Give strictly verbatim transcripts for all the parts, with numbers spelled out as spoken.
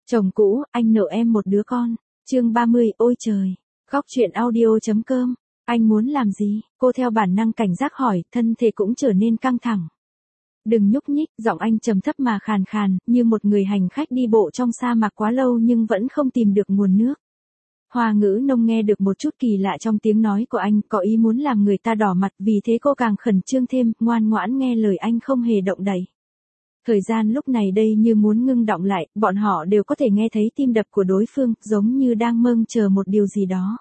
Chồng cũ, anh nợ em một đứa con. Chương ba mươi, ôi trời. Góc truyện audio.com. Anh muốn làm gì? Cô theo bản năng cảnh giác hỏi, thân thể cũng trở nên căng thẳng. Đừng nhúc nhích, giọng anh trầm thấp mà khàn khàn, như một người hành khách đi bộ trong sa mạc quá lâu nhưng vẫn không tìm được nguồn nước. Hoa Ngữ Nông nghe được một chút kỳ lạ trong tiếng nói của anh, có ý muốn làm người ta đỏ mặt, vì thế cô càng khẩn trương thêm, ngoan ngoãn nghe lời anh không hề động đậy. Thời gian lúc này đây như muốn ngưng đọng lại, bọn họ đều có thể nghe thấy tim đập của đối phương, giống như đang mong chờ một điều gì đó.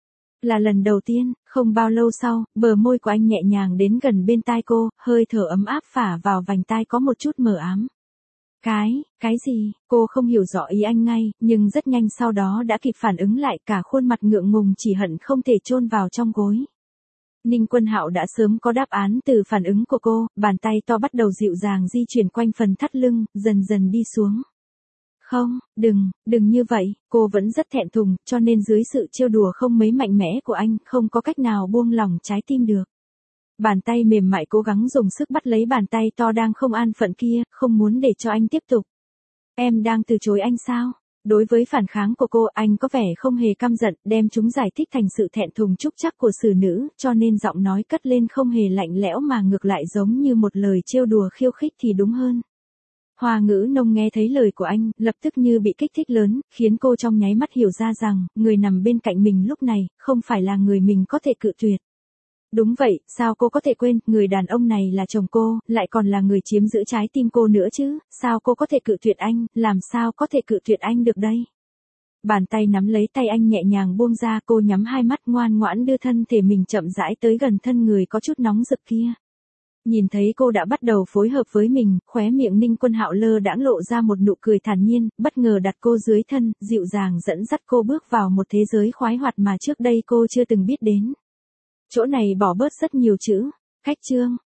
Là lần đầu tiên, không bao lâu sau, bờ môi của anh nhẹ nhàng đến gần bên tai cô, hơi thở ấm áp phả vào vành tai có một chút mờ ám. Cái, cái gì, cô không hiểu rõ ý anh ngay, nhưng rất nhanh sau đó đã kịp phản ứng lại, cả khuôn mặt ngượng ngùng chỉ hận không thể chôn vào trong gối. Ninh Quân Hạo đã sớm có đáp án từ phản ứng của cô, bàn tay to bắt đầu dịu dàng di chuyển quanh phần thắt lưng, dần dần đi xuống. Không, đừng, đừng như vậy, cô vẫn rất thẹn thùng, cho nên dưới sự trêu đùa không mấy mạnh mẽ của anh, không có cách nào buông lỏng trái tim được. Bàn tay mềm mại cố gắng dùng sức bắt lấy bàn tay to đang không an phận kia, không muốn để cho anh tiếp tục. Em đang từ chối anh sao? Đối với phản kháng của cô, anh có vẻ không hề căm giận, đem chúng giải thích thành sự thẹn thùng trúc trắc của xử nữ, cho nên giọng nói cất lên không hề lạnh lẽo mà ngược lại giống như một lời trêu đùa khiêu khích thì đúng hơn. Hoa Ngữ Nông nghe thấy lời của anh, lập tức như bị kích thích lớn, khiến cô trong nháy mắt hiểu ra rằng, người nằm bên cạnh mình lúc này, không phải là người mình có thể cự tuyệt. Đúng vậy, sao cô có thể quên, người đàn ông này là chồng cô, lại còn là người chiếm giữ trái tim cô nữa chứ, sao cô có thể cự tuyệt anh, làm sao có thể cự tuyệt anh được đây? Bàn tay nắm lấy tay anh nhẹ nhàng buông ra, cô nhắm hai mắt ngoan ngoãn đưa thân thể mình chậm rãi tới gần thân người có chút nóng rực kia. Nhìn thấy cô đã bắt đầu phối hợp với mình, khóe miệng Ninh Quân Hạo lơ đãng lộ ra một nụ cười thản nhiên, bất ngờ đặt cô dưới thân, dịu dàng dẫn dắt cô bước vào một thế giới khoái hoạt mà trước đây cô chưa từng biết đến. Chỗ này bỏ bớt rất nhiều chữ. Khách chương.